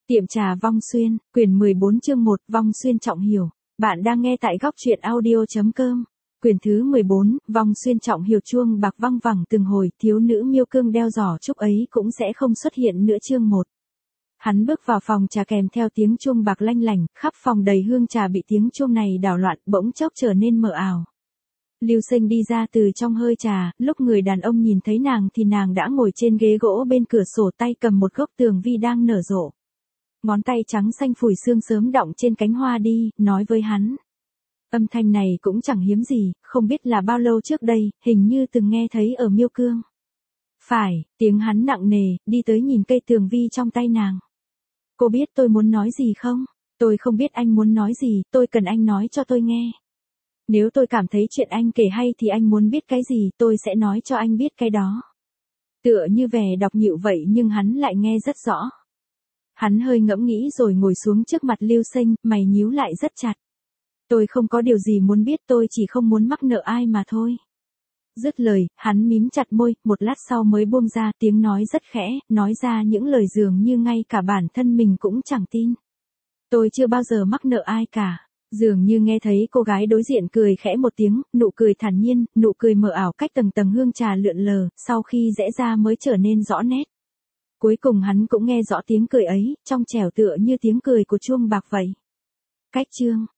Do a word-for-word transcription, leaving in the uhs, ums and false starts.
Tiệm trà Vong Xuyên, quyển mười bốn chương một, Vong Xuyên Trọng Hiểu. Bạn đang nghe tại góc truyện audio chấm com. Quyển thứ mười bốn, Vong Xuyên Trọng Hiểu. Chuông bạc văng vẳng từng hồi, thiếu nữ Miêu Cương đeo giỏ trúc ấy cũng sẽ không xuất hiện nữa. Chương một. Hắn bước vào phòng trà kèm theo tiếng chuông bạc lanh lảnh, khắp phòng đầy hương trà bị tiếng chuông này đảo loạn, bỗng chốc trở nên mờ ảo. Lưu Sinh đi ra từ trong hơi trà, lúc người đàn ông nhìn thấy nàng thì nàng đã ngồi trên ghế gỗ bên cửa sổ, tay cầm một gốc tường vi đang nở rộ. Ngón tay trắng xanh phủi sương sớm đọng trên cánh hoa đi, nói với hắn. Âm thanh này cũng chẳng hiếm gì, không biết là bao lâu trước đây, hình như từng nghe thấy ở Miêu Cương. Phải, tiếng hắn nặng nề, đi tới nhìn cây tường vi trong tay nàng. Cô biết tôi muốn nói gì không? Tôi không biết anh muốn nói gì, tôi cần anh nói cho tôi nghe. Nếu tôi cảm thấy chuyện anh kể hay thì anh muốn biết cái gì, tôi sẽ nói cho anh biết cái đó. Tựa như vẻ đọc nhịu vậy nhưng hắn lại nghe rất rõ. Hắn hơi ngẫm nghĩ rồi ngồi xuống trước mặt Lưu Sinh, mày nhíu lại rất chặt. Tôi không có điều gì muốn biết, tôi chỉ không muốn mắc nợ ai mà thôi. Dứt lời, hắn mím chặt môi, một lát sau mới buông ra, tiếng nói rất khẽ, nói ra những lời dường như ngay cả bản thân mình cũng chẳng tin. Tôi chưa bao giờ mắc nợ ai cả. Dường như nghe thấy cô gái đối diện cười khẽ một tiếng, nụ cười thản nhiên, nụ cười mờ ảo cách tầng tầng hương trà lượn lờ, sau khi rẽ ra mới trở nên rõ nét. Cuối cùng hắn cũng nghe rõ tiếng cười ấy, trong trẻo tựa như tiếng cười của chuông bạc vậy. Cách chương.